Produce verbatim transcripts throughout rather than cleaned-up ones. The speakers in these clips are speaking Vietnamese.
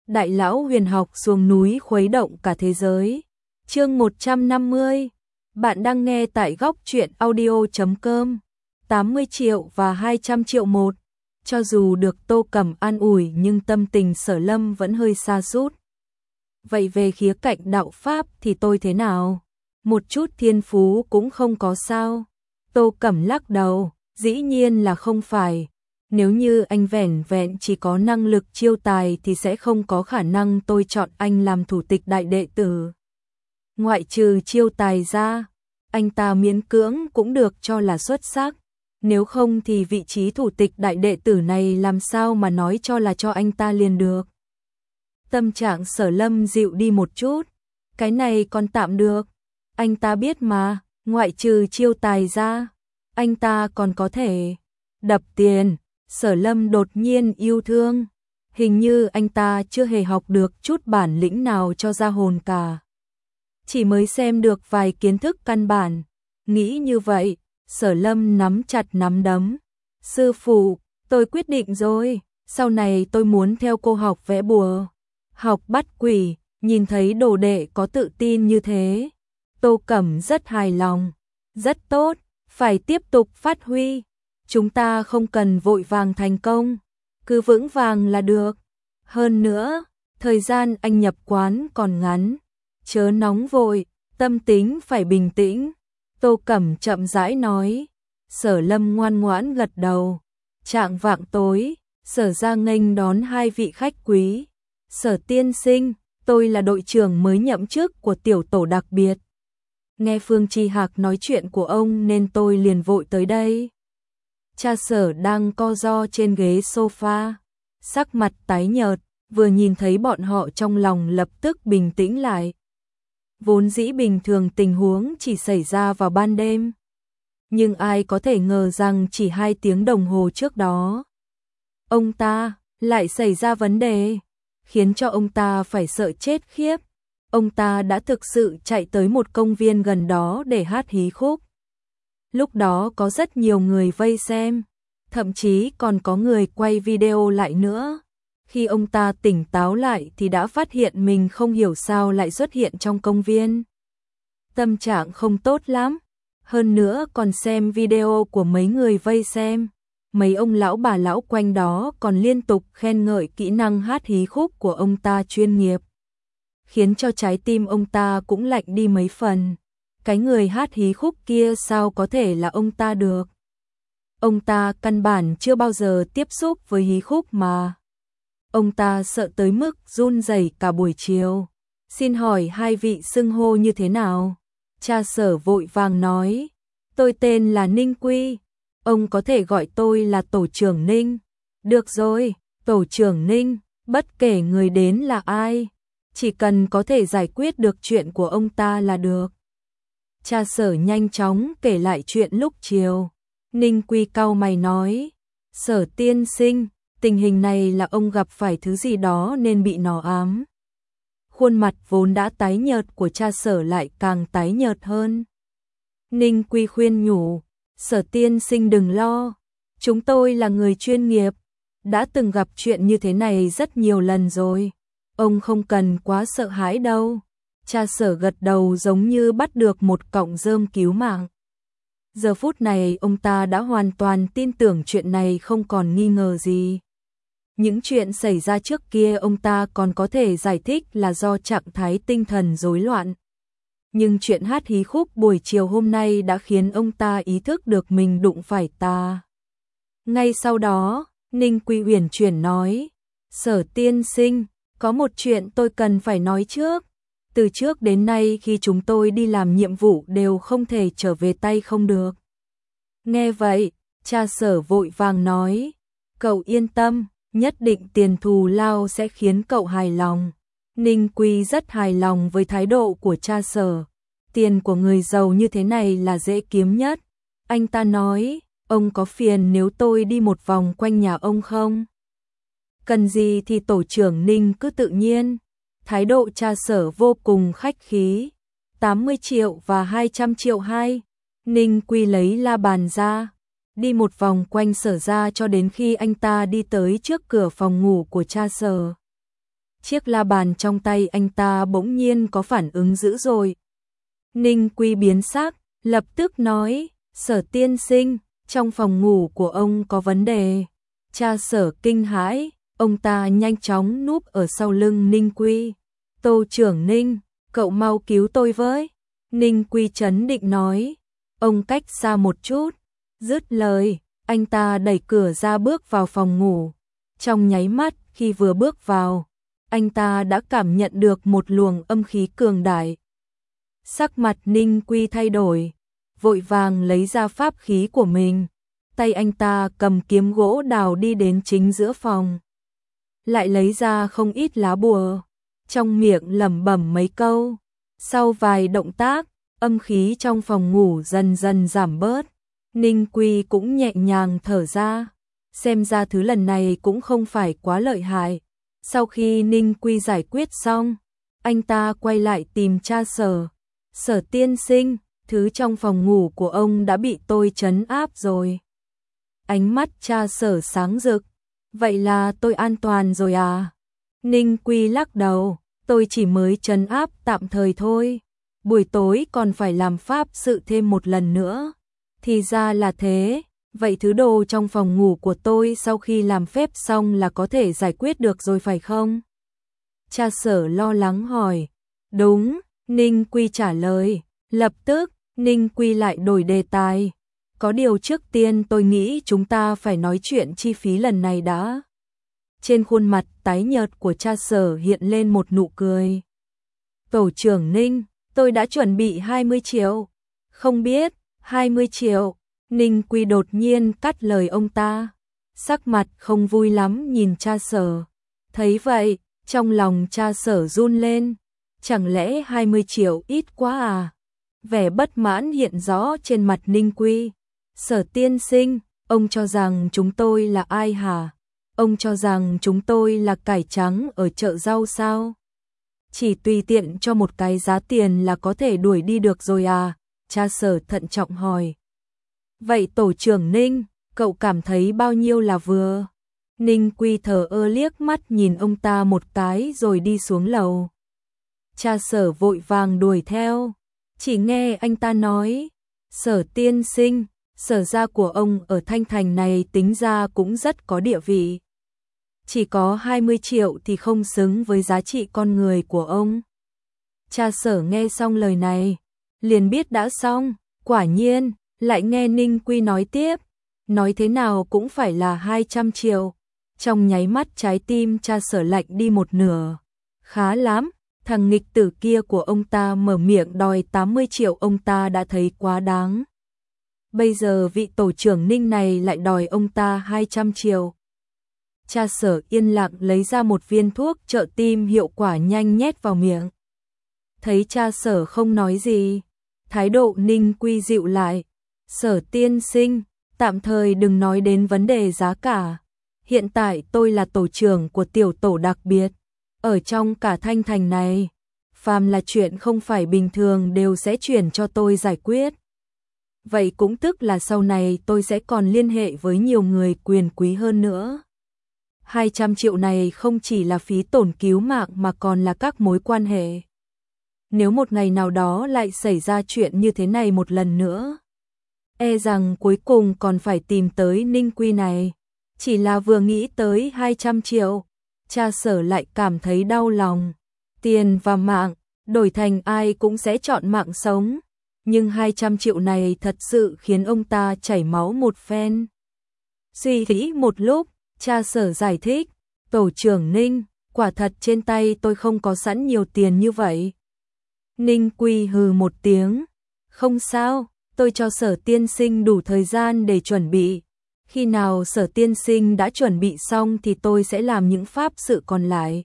Đại lão huyền học xuống núi khuấy động cả thế giới. Chương một trăm năm mươi. Bạn đang nghe tại góc truyện audio chấm com. tám mươi triệu và hai trăm triệu một. Cho dù được Tô Cẩm an ủi nhưng tâm tình Sở Lâm vẫn hơi sa sút. Vậy về khía cạnh đạo pháp thì tôi thế nào? Một chút thiên phú cũng không có sao? Tô Cẩm lắc đầu, dĩ nhiên là không phải. Nếu như anh vẻn vẹn chỉ có năng lực chiêu tài thì sẽ không có khả năng tôi chọn anh làm thủ tịch đại đệ tử. Ngoại trừ chiêu tài ra, anh ta miễn cưỡng cũng được cho là xuất sắc. Nếu không thì vị trí thủ tịch đại đệ tử này làm sao mà nói cho là cho anh ta liền được. Tâm trạng Sở Lâm dịu đi một chút. Cái này còn tạm được. Anh ta biết mà, ngoại trừ chiêu tài ra, anh ta còn có thể đập tiền. Sở Lâm đột nhiên yêu thương. Hình như anh ta chưa hề học được chút bản lĩnh nào cho ra hồn cả. Chỉ mới xem được vài kiến thức căn bản. Nghĩ như vậy, Sở Lâm nắm chặt nắm đấm. Sư phụ, tôi quyết định rồi. Sau này tôi muốn theo cô học vẽ bùa, học bắt quỷ. Nhìn thấy đồ đệ có tự tin như thế, Tô Cẩm rất hài lòng. Rất tốt, phải tiếp tục phát huy. Chúng ta không cần vội vàng thành công, cứ vững vàng là được. Hơn nữa, thời gian anh nhập quán còn ngắn, chớ nóng vội, tâm tính phải bình tĩnh. Tô Cẩm chậm rãi nói. Sở Lâm ngoan ngoãn gật đầu. Chạng vạng tối, Sở ra nghênh đón hai vị khách quý. Sở tiên sinh, tôi là đội trưởng mới nhậm chức của tiểu tổ đặc biệt. Nghe Phương Chi Hạc nói chuyện của ông nên tôi liền vội tới đây. Cha Sở đang co ro trên ghế sofa, sắc mặt tái nhợt, vừa nhìn thấy bọn họ trong lòng lập tức bình tĩnh lại. Vốn dĩ bình thường tình huống chỉ xảy ra vào ban đêm, nhưng ai có thể ngờ rằng chỉ hai tiếng đồng hồ trước đó, ông ta lại xảy ra vấn đề, khiến cho ông ta phải sợ chết khiếp. Ông ta đã thực sự chạy tới một công viên gần đó để hát hí khúc. Lúc đó có rất nhiều người vây xem, thậm chí còn có người quay video lại nữa. Khi ông ta tỉnh táo lại thì đã phát hiện mình không hiểu sao lại xuất hiện trong công viên. Tâm trạng không tốt lắm, hơn nữa còn xem video của mấy người vây xem. Mấy ông lão bà lão quanh đó còn liên tục khen ngợi kỹ năng hát hí khúc của ông ta chuyên nghiệp, khiến cho trái tim ông ta cũng lạnh đi mấy phần. Cái người hát hí khúc kia sao có thể là ông ta được? Ông ta căn bản chưa bao giờ tiếp xúc với hí khúc mà. Ông ta sợ tới mức run rẩy cả buổi chiều. Xin hỏi hai vị xưng hô như thế nào? Cha Sở vội vàng nói. Tôi tên là Ninh Quy. Ông có thể gọi tôi là tổ trưởng Ninh. Được rồi, tổ trưởng Ninh, bất kể người đến là ai, chỉ cần có thể giải quyết được chuyện của ông ta là được. Cha Sở nhanh chóng kể lại chuyện lúc chiều. Ninh Quy cau mày nói. Sở tiên sinh, tình hình này là ông gặp phải thứ gì đó nên bị nó ám. Khuôn mặt vốn đã tái nhợt của cha Sở lại càng tái nhợt hơn. Ninh Quy khuyên nhủ. Sở tiên sinh đừng lo, chúng tôi là người chuyên nghiệp, đã từng gặp chuyện như thế này rất nhiều lần rồi. Ông không cần quá sợ hãi đâu. Cha Sở gật đầu giống như bắt được một cọng rơm cứu mạng. Giờ phút này ông ta đã hoàn toàn tin tưởng chuyện này không còn nghi ngờ gì. Những chuyện xảy ra trước kia ông ta còn có thể giải thích là do trạng thái tinh thần rối loạn. Nhưng chuyện hát hí khúc buổi chiều hôm nay đã khiến ông ta ý thức được mình đụng phải ta. Ngay sau đó, Ninh Quy uyển chuyển nói. Sở tiên sinh, có một chuyện tôi cần phải nói trước. Từ trước đến nay khi chúng tôi đi làm nhiệm vụ đều không thể trở về tay không được. Nghe vậy, cha Sở vội vàng nói. Cậu yên tâm, nhất định tiền thù lao sẽ khiến cậu hài lòng. Ninh Quy rất hài lòng với thái độ của cha Sở. Tiền của người giàu như thế này là dễ kiếm nhất. Anh ta nói, ông có phiền nếu tôi đi một vòng quanh nhà ông không? Cần gì thì tổ trưởng Ninh cứ tự nhiên. Thái độ cha Sở vô cùng khách khí. tám mươi triệu và hai trăm triệu hai. Ninh Quy lấy la bàn ra, đi một vòng quanh Sở ra cho đến khi anh ta đi tới trước cửa phòng ngủ của cha Sở. chiếc la bàn trong tay anh ta bỗng nhiên có phản ứng dữ dội. Ninh Quy biến sắc, lập tức nói, Sở tiên sinh, trong phòng ngủ của ông có vấn đề. Cha Sở kinh hãi, ông ta nhanh chóng núp ở sau lưng Ninh Quy. Tô trưởng Ninh, cậu mau cứu tôi với. Ninh Quy trấn định nói, ông cách xa một chút. Dứt lời, anh ta đẩy cửa ra bước vào phòng ngủ. Trong nháy mắt khi vừa bước vào, anh ta đã cảm nhận được một luồng âm khí cường đại. Sắc mặt Ninh Quy thay đổi, vội vàng lấy ra pháp khí của mình. Tay anh ta cầm kiếm gỗ đào đi đến chính giữa phòng. Lại lấy ra không ít lá bùa, trong miệng lẩm bẩm mấy câu. Sau vài động tác, âm khí trong phòng ngủ dần dần giảm bớt. Ninh Quy cũng nhẹ nhàng thở ra, xem ra thứ lần này cũng không phải quá lợi hại. Sau khi Ninh Quy giải quyết xong, anh ta quay lại tìm cha Sở. Sở tiên sinh, thứ trong phòng ngủ của ông đã bị tôi trấn áp rồi. Ánh mắt cha Sở sáng rực, vậy là tôi an toàn rồi à? Ninh Quy lắc đầu, tôi chỉ mới trấn áp tạm thời thôi. Buổi tối còn phải làm pháp sự thêm một lần nữa. Thì ra là thế, vậy thứ đồ trong phòng ngủ của tôi sau khi làm phép xong là có thể giải quyết được rồi phải không? Cha Sở lo lắng hỏi. Đúng, Ninh Quy trả lời. Lập tức, Ninh Quy lại đổi đề tài. Có điều trước tiên tôi nghĩ chúng ta phải nói chuyện chi phí lần này đã. Trên khuôn mặt tái nhợt của cha Sở hiện lên một nụ cười. Tổ trưởng Ninh, tôi đã chuẩn bị hai mươi triệu. Không biết, hai mươi triệu. Ninh Quy đột nhiên cắt lời ông ta. Sắc mặt không vui lắm nhìn cha Sở. Thấy vậy, trong lòng cha Sở run lên. Chẳng lẽ hai mươi triệu ít quá à? Vẻ bất mãn hiện rõ trên mặt Ninh Quy. Sở tiên sinh, ông cho rằng chúng tôi là ai hả? Ông cho rằng chúng tôi là cải trắng ở chợ rau sao? Chỉ tùy tiện cho một cái giá tiền là có thể đuổi đi được rồi à? Cha Sở thận trọng hỏi. Vậy tổ trưởng Ninh, cậu cảm thấy bao nhiêu là vừa? Ninh Quy thờ ơ liếc mắt nhìn ông ta một cái rồi đi xuống lầu. Cha Sở vội vàng đuổi theo, chỉ nghe anh ta nói, Sở tiên sinh, Sở gia của ông ở Thanh Thành này tính ra cũng rất có địa vị. Chỉ có hai mươi triệu thì không xứng với giá trị con người của ông. Cha Sở nghe xong lời này, liền biết đã xong, quả nhiên, lại nghe Ninh Quy nói tiếp, nói thế nào cũng phải là hai trăm triệu. Trong nháy mắt trái tim cha Sở lạnh đi một nửa. Khá lắm, thằng nghịch tử kia của ông ta mở miệng đòi tám mươi triệu ông ta đã thấy quá đáng. Bây giờ vị tổ trưởng Ninh này lại đòi ông ta hai trăm triệu. Cha Sở yên lặng lấy ra một viên thuốc trợ tim hiệu quả nhanh nhét vào miệng. Thấy cha Sở không nói gì, thái độ Ninh Quy dịu lại. Sở tiên sinh, tạm thời đừng nói đến vấn đề giá cả. Hiện tại tôi là tổ trưởng của tiểu tổ đặc biệt. Ở trong cả Thanh Thành này, phàm là chuyện không phải bình thường đều sẽ chuyển cho tôi giải quyết. Vậy cũng tức là sau này tôi sẽ còn liên hệ với nhiều người quyền quý hơn nữa. hai trăm triệu này không chỉ là phí tổn cứu mạng mà còn là các mối quan hệ. Nếu một ngày nào đó lại xảy ra chuyện như thế này một lần nữa, e rằng cuối cùng còn phải tìm tới Ninh Quy này. Chỉ là vừa nghĩ tới hai trăm triệu, cha Sở lại cảm thấy đau lòng. Tiền và mạng, đổi thành ai cũng sẽ chọn mạng sống. Nhưng hai trăm triệu này thật sự khiến ông ta chảy máu một phen. Suy nghĩ một lúc, cha Sở giải thích, tổ trưởng Ninh, quả thật trên tay tôi không có sẵn nhiều tiền như vậy. Ninh Quy hừ một tiếng, không sao, tôi cho Sở tiên sinh đủ thời gian để chuẩn bị. Khi nào Sở tiên sinh đã chuẩn bị xong thì tôi sẽ làm những pháp sự còn lại.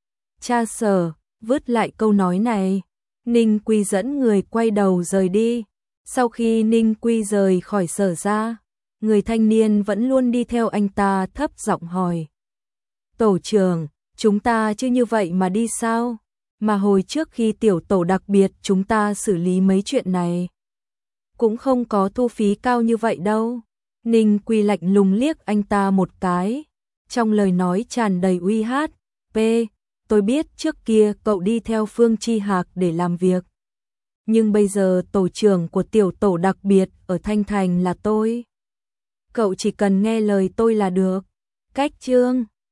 Cha Sở, vứt lại câu nói này, Ninh Quy dẫn người quay đầu rời đi. Sau khi Ninh Quy rời khỏi Sở ra, người thanh niên vẫn luôn đi theo anh ta thấp giọng hỏi. Tổ trưởng, chúng ta chứ như vậy mà đi sao? Mà hồi trước khi tiểu tổ đặc biệt chúng ta xử lý mấy chuyện này, cũng không có thu phí cao như vậy đâu. Ninh Quy lạnh lùng liếc anh ta một cái, trong lời nói tràn đầy uy hát. P, tôi biết trước kia cậu đi theo Phương Chi Hạc để làm việc. Nhưng bây giờ tổ trưởng của tiểu tổ đặc biệt ở Thanh Thành là tôi. Cậu chỉ cần nghe lời tôi là được. Cách chương